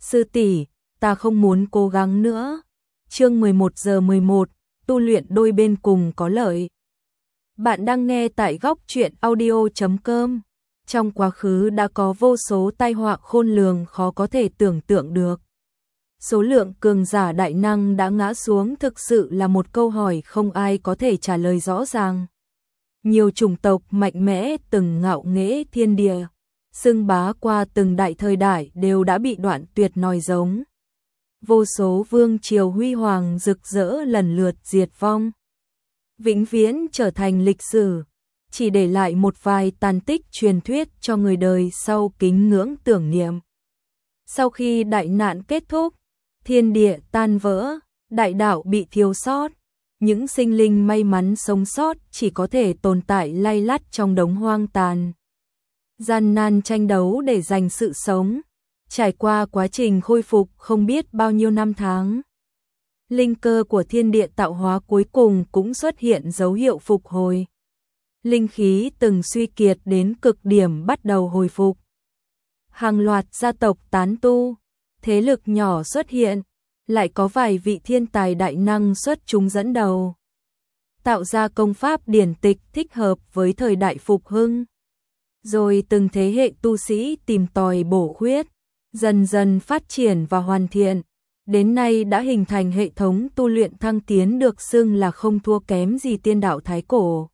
Sư tỷ, ta không muốn cố gắng nữa. Chương 11:11, tu luyện đôi bên cùng có lợi. Bạn đang nghe tại góc truyện audio.com. Trong quá khứ đã có vô số tai họa khôn lường khó có thể tưởng tượng được. Số lượng cường giả đại năng đã ngã xuống thực sự là một câu hỏi không ai có thể trả lời rõ ràng. Nhiều chủng tộc mạnh mẽ từng ngạo nghễ thiên địa, xưng bá qua từng đại thời đại đều đã bị đoạn tuyệt nói giống. Vô số vương triều huy hoàng rực rỡ lần lượt diệt vong, vĩnh viễn trở thành lịch sử, chỉ để lại một vài tàn tích truyền thuyết cho người đời sau kính ngưỡng tưởng niệm. Sau khi đại nạn kết thúc, thiên địa tan vỡ, đại đạo bị thiếu sót, những sinh linh may mắn sống sót chỉ có thể tồn tại lay lắt trong đống hoang tàn. Gian nan tranh đấu để giành sự sống, trải qua quá trình khôi phục không biết bao nhiêu năm tháng. Linh cơ của thiên địa tạo hóa cuối cùng cũng xuất hiện dấu hiệu phục hồi. Linh khí từng suy kiệt đến cực điểm bắt đầu hồi phục. Hàng loạt gia tộc tán tu, thế lực nhỏ xuất hiện, lại có vài vị thiên tài đại năng xuất chúng dẫn đầu, tạo ra công pháp điển tịch thích hợp với thời đại phục hưng. Rồi từng thế hệ tu sĩ tìm tòi bổ khuyết, dần dần phát triển và hoàn thiện, đến nay đã hình thành hệ thống tu luyện thăng tiến được xưng là không thua kém gì tiên đạo thái cổ.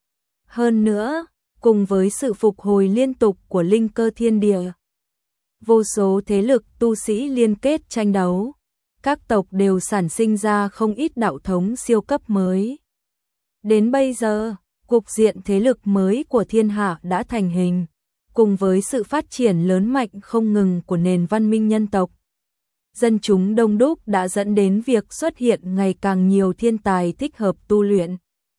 Hơn nữa, cùng với sự phục hồi liên tục của linh cơ thiên địa, vô số thế lực tu sĩ liên kết tranh đấu, các tộc đều sản sinh ra không ít đạo thống siêu cấp mới. Đến bây giờ, cục diện thế lực mới của thiên hạ đã thành hình, cùng với sự phát triển lớn mạnh không ngừng của nền văn minh nhân tộc. Dân chúng đông đúc đã dẫn đến việc xuất hiện ngày càng nhiều thiên tài thích hợp tu luyện.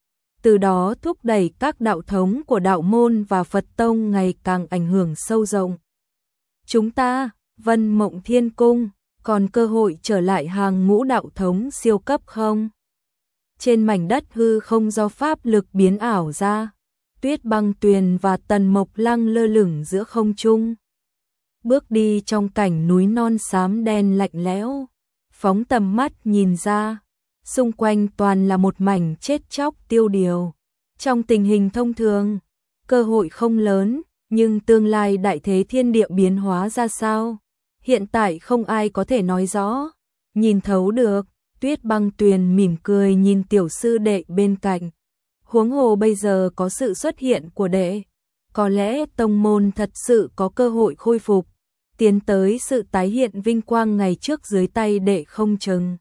Từ đó thúc đẩy các đạo thống của đạo môn và Phật tông ngày càng ảnh hưởng sâu rộng. Chúng ta, Vân Mộng Thiên Cung, còn cơ hội trở lại hàng ngũ đạo thống siêu cấp không? Trên mảnh đất hư không do pháp lực biến ảo ra, Tuyết Băng Tuyền và Tần Mộc Lăng lơ lửng giữa không trung. Bước đi trong cảnh núi non xám đen lạnh lẽo, phóng tầm mắt nhìn ra, xung quanh toàn là một mảnh chết chóc tiêu điều. Trong tình hình thông thường, cơ hội không lớn, nhưng tương lai đại thế thiên địa biến hóa ra sao? Hiện tại không ai có thể nói rõ, nhìn thấu được. Tuyết Băng Tuyền mỉm cười nhìn tiểu sư đệ bên cạnh. Huống hồ bây giờ có sự xuất hiện của đệ, có lẽ tông môn thật sự có cơ hội khôi phục, tiến tới sự tái hiện vinh quang ngày trước dưới tay đệ không chừng.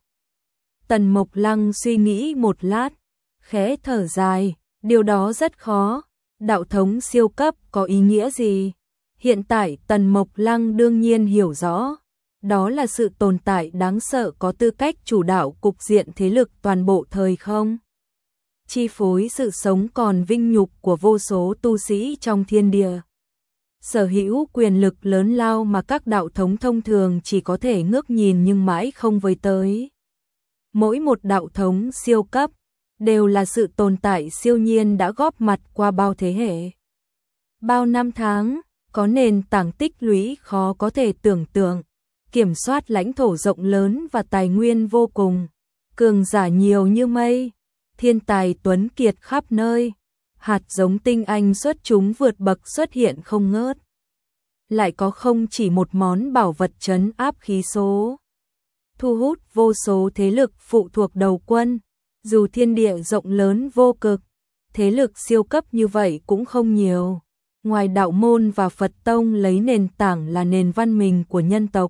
Tần Mộc Lăng suy nghĩ một lát, khẽ thở dài, điều đó rất khó. Đạo thống siêu cấp có ý nghĩa gì? Hiện tại Tần Mộc Lăng đương nhiên hiểu rõ, đó là sự tồn tại đáng sợ có tư cách chủ đạo cục diện thế lực toàn bộ thời không, chi phối sự sống còn vinh nhục của vô số tu sĩ trong thiên địa. Sở hữu quyền lực lớn lao mà các đạo thống thông thường chỉ có thể ngước nhìn nhưng mãi không với tới. Mỗi một đạo thống siêu cấp đều là sự tồn tại siêu nhiên đã góp mặt qua bao thế hệ, bao năm tháng, có nền tảng tích lũy khó có thể tưởng tượng, kiểm soát lãnh thổ rộng lớn và tài nguyên vô cùng, cường giả nhiều như mây, thiên tài tuấn kiệt khắp nơi, hạt giống tinh anh xuất chúng vượt bậc xuất hiện không ngớt. Lại có không chỉ một món bảo vật trấn áp khí số, thu hút vô số thế lực phụ thuộc đầu quân. Dù thiên địa rộng lớn vô cực, thế lực siêu cấp như vậy cũng không nhiều. Ngoài đạo môn và Phật tông lấy nền tảng là nền văn minh của nhân tộc,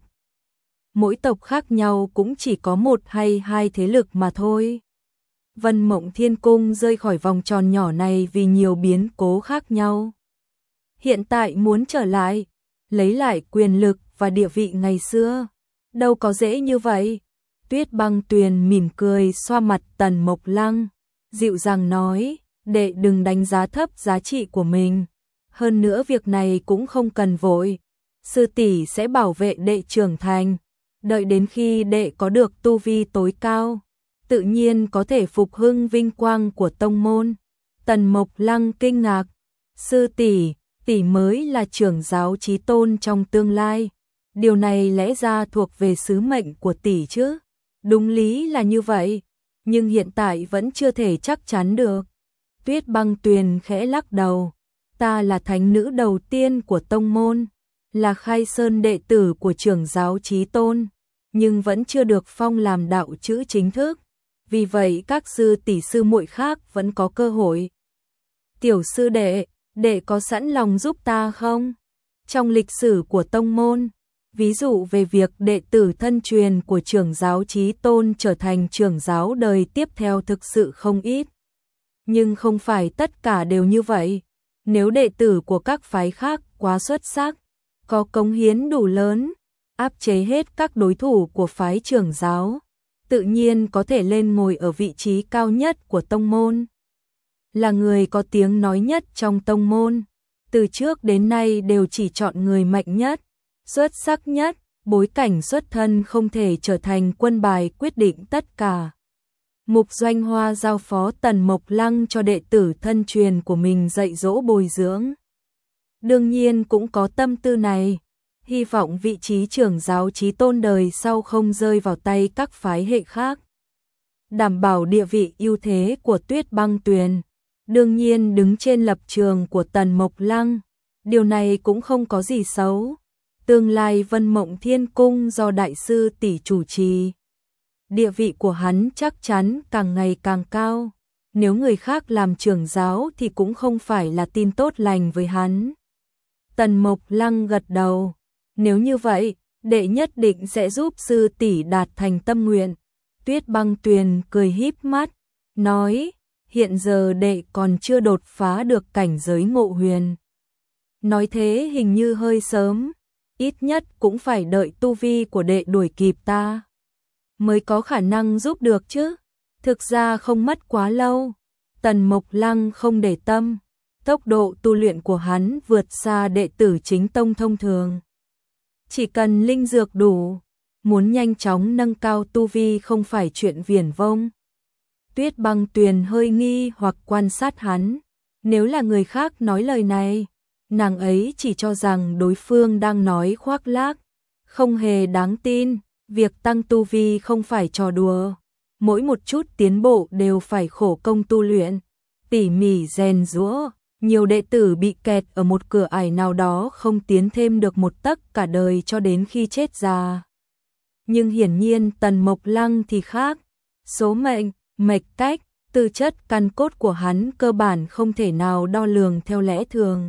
mỗi tộc khác nhau cũng chỉ có một hay hai thế lực mà thôi. Vân Mộng Thiên Cung rơi khỏi vòng tròn nhỏ này vì nhiều biến cố khác nhau. Hiện tại muốn trở lại, lấy lại quyền lực và địa vị ngày xưa, đâu có dễ như vậy. Tuyết Băng Tuyền mỉm cười xoa mặt Tần Mộc Lăng, dịu dàng nói, đệ đừng đánh giá thấp giá trị của mình. Hơn nữa việc này cũng không cần vội, sư tỷ sẽ bảo vệ đệ trưởng thành, đợi đến khi đệ có được tu vi tối cao, tự nhiên có thể phục hưng vinh quang của tông môn. Tần Mộc Lăng kinh ngạc, sư tỷ, tỷ mới là trưởng giáo chí tôn trong tương lai, Điều này lẽ ra thuộc về sứ mệnh của tỷ chứ. Đúng lý là như vậy, nhưng hiện tại vẫn chưa thể chắc chắn được. Tuyết Băng Tuyền khẽ lắc đầu. Ta là thánh nữ đầu tiên của tông môn, là khai sơn đệ tử của trưởng giáo Chí Tôn, nhưng vẫn chưa được phong làm đạo chữ chính thức. Vì vậy các sư tỷ sư muội khác vẫn có cơ hội. Tiểu sư đệ có sẵn lòng giúp ta không? Trong lịch sử của tông môn, ví dụ về việc đệ tử thân truyền của trưởng giáo Chí Tôn trở thành trưởng giáo đời tiếp theo thực sự không ít. Nhưng không phải tất cả đều như vậy. Nếu đệ tử của các phái khác quá xuất sắc, có cống hiến đủ lớn, áp chế hết các đối thủ của phái trưởng giáo, tự nhiên có thể lên ngồi ở vị trí cao nhất của tông môn. Là người có tiếng nói nhất trong tông môn, từ trước đến nay đều chỉ chọn người mạnh nhất, xuất sắc nhất, bối cảnh xuất thân không thể trở thành quân bài quyết định tất cả. Mục Doanh Hoa giao phó Tần Mộc Lăng cho đệ tử thân truyền của mình dạy dỗ bồi dưỡng. Đương nhiên cũng có tâm tư này, hy vọng vị trí trưởng giáo Chí Tôn đời sau không rơi vào tay các phái hệ khác. Đảm bảo địa vị ưu thế của Tuyết Băng Tuyền, đương nhiên đứng trên lập trường của Tần Mộc Lăng, điều này cũng không có gì xấu. Tương lai Vân Mộng Thiên Cung do đại sư tỷ chủ trì, địa vị của hắn chắc chắn càng ngày càng cao. Nếu người khác làm trưởng giáo thì cũng không phải là tin tốt lành với hắn. Tần Mộc Lăng gật đầu. Nếu như vậy, đệ nhất định sẽ giúp sư tỷ đạt thành tâm nguyện. Tuyết Băng Tuyền cười híp mắt, nói, hiện giờ đệ còn chưa đột phá được cảnh giới Ngộ Huyền. Nói thế hình như hơi sớm, ít nhất cũng phải đợi tu vi của đệ đuổi kịp ta, mới có khả năng giúp được chứ. Thực ra không mất quá lâu. Tần Mộc Lăng không để tâm, tốc độ tu luyện của hắn vượt xa đệ tử chính tông thông thường. Chỉ cần linh dược đủ, muốn nhanh chóng nâng cao tu vi không phải chuyện viển vông. Tuyết Băng Tuyền hơi nghi hoặc quan sát hắn. Nếu là người khác nói lời này, nàng ấy chỉ cho rằng đối phương đang nói khoác lác, không hề đáng tin. Việc tăng tu vi không phải trò đùa, mỗi một chút tiến bộ đều phải khổ công tu luyện, tỉ mỉ rèn giũa. Nhiều đệ tử bị kẹt ở một cửa ải nào đó không tiến thêm được một tấc cả đời cho đến khi chết già. Nhưng hiển nhiên Tần Mộc Lăng thì khác, số mệnh, mạch cách, tư chất căn cốt của hắn cơ bản không thể nào đo lường theo lẽ thường.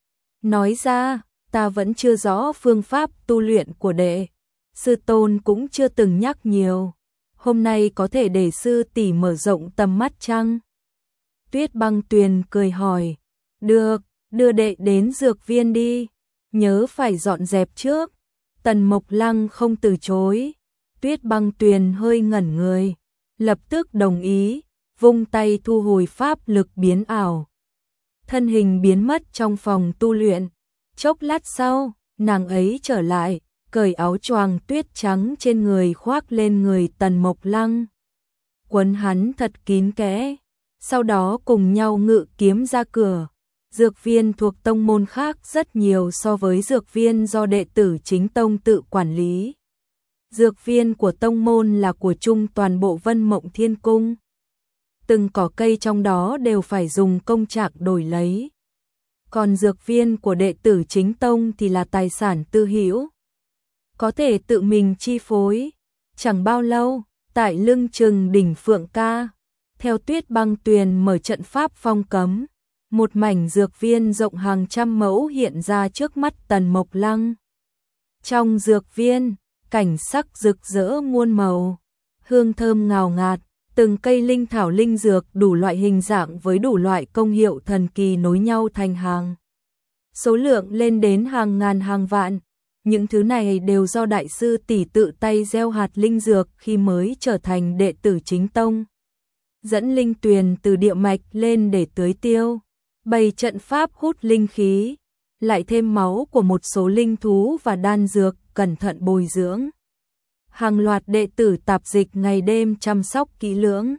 Nói ra, ta vẫn chưa rõ phương pháp tu luyện của đệ, sư tôn cũng chưa từng nhắc nhiều, hôm nay có thể để sư tỷ mở rộng tầm mắt chăng? Tuyết Băng Tuyền cười hỏi, được, đưa đệ đến dược viên đi, nhớ phải dọn dẹp trước. Tần Mộc Lăng không từ chối. Tuyết Băng Tuyền hơi ngẩn người, lập tức đồng ý, vung tay thu hồi pháp lực biến ảo. Thân hình biến mất trong phòng tu luyện. Chốc lát sau, nàng ấy trở lại, cởi áo choàng tuyết trắng trên người khoác lên người Tần Mộc Lăng, quấn hắn thật kín kẽ, sau đó cùng nhau ngự kiếm ra cửa. Dược viên thuộc tông môn khác rất nhiều so với dược viên do đệ tử chính tông tự quản lý. Dược viên của tông môn là của chung toàn bộ Vân Mộng Thiên Cung. Từng cỏ cây trong đó đều phải dùng công trạng đổi lấy. Còn dược viên của đệ tử chính tông thì là tài sản tư hữu, có thể tự mình chi phối. Chẳng bao lâu, tại lưng chừng đỉnh Phượng Ca, theo Tuyết Băng Tuyền mở trận pháp phong cấm, một mảnh dược viên rộng hàng trăm mẫu hiện ra trước mắt Tần Mộc Lăng. Trong dược viên, cảnh sắc rực rỡ muôn màu, hương thơm ngào ngạt, từng cây linh thảo linh dược đủ loại hình dạng với đủ loại công hiệu thần kỳ nối nhau thành hàng. Số lượng lên đến hàng ngàn hàng vạn. Những thứ này đều do đại sư tỷ tự tay gieo hạt linh dược khi mới trở thành đệ tử chính tông. Dẫn linh tuyền từ địa mạch lên để tưới tiêu, bày trận pháp hút linh khí, lại thêm máu của một số linh thú và đan dược cẩn thận bồi dưỡng. Hàng loạt đệ tử tạp dịch ngày đêm chăm sóc kỹ lưỡng.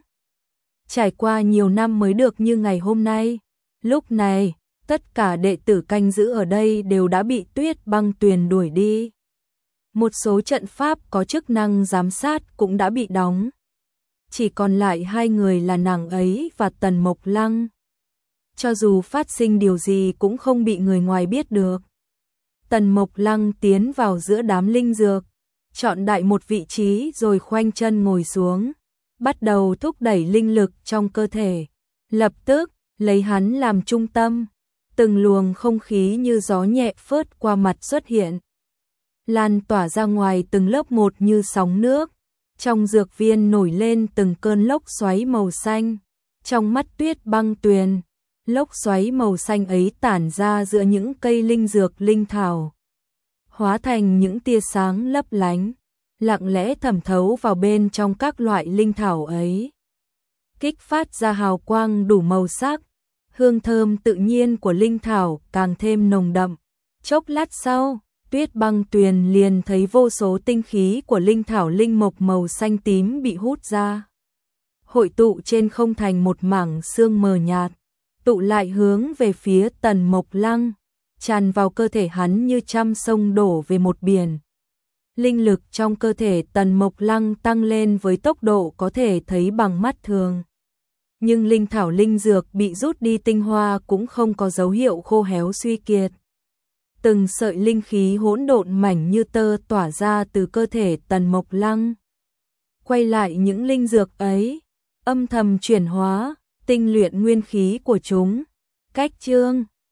Trải qua nhiều năm mới được như ngày hôm nay. Lúc này, tất cả đệ tử canh giữ ở đây đều đã bị Tuyết Băng Tuyền đuổi đi. Một số trận pháp có chức năng giám sát cũng đã bị đóng. Chỉ còn lại hai người là nàng ấy và Tần Mộc Lăng. Cho dù phát sinh điều gì cũng không bị người ngoài biết được. Tần Mộc Lăng tiến vào giữa đám linh dược, chọn đại một vị trí rồi khoanh chân ngồi xuống, bắt đầu thúc đẩy linh lực trong cơ thể. Lập tức, lấy hắn làm trung tâm, từng luồng không khí như gió nhẹ phớt qua mặt xuất hiện, lan tỏa ra ngoài từng lớp một như sóng nước. Trong dược viên nổi lên từng cơn lốc xoáy màu xanh. Trong mắt Tuyết Băng Tuyền, lốc xoáy màu xanh ấy tản ra giữa những cây linh dược linh thảo, hóa thành những tia sáng lấp lánh, lặng lẽ thẩm thấu vào bên trong các loại linh thảo ấy, kích phát ra hào quang đủ màu sắc. Hương thơm tự nhiên của linh thảo càng thêm nồng đậm. Chốc lát sau, Tuyết Băng Tuyền liền thấy vô số tinh khí của linh thảo linh mộc màu xanh tím bị hút ra, hội tụ trên không thành một mảng sương mờ nhạt, tụ lại hướng về phía Tần Mộc Lăng, tràn vào cơ thể hắn như trăm sông đổ về một biển. Linh lực trong cơ thể Tần Mộc Lăng tăng lên với tốc độ có thể thấy bằng mắt thường. Nhưng linh thảo linh dược bị rút đi tinh hoa cũng không có dấu hiệu khô héo suy kiệt. Từng sợi linh khí hỗn độn mảnh như tơ tỏa ra từ cơ thể Tần Mộc Lăng. Quay lại những linh dược ấy, âm thầm chuyển hóa, tinh luyện nguyên khí của chúng. Cách chương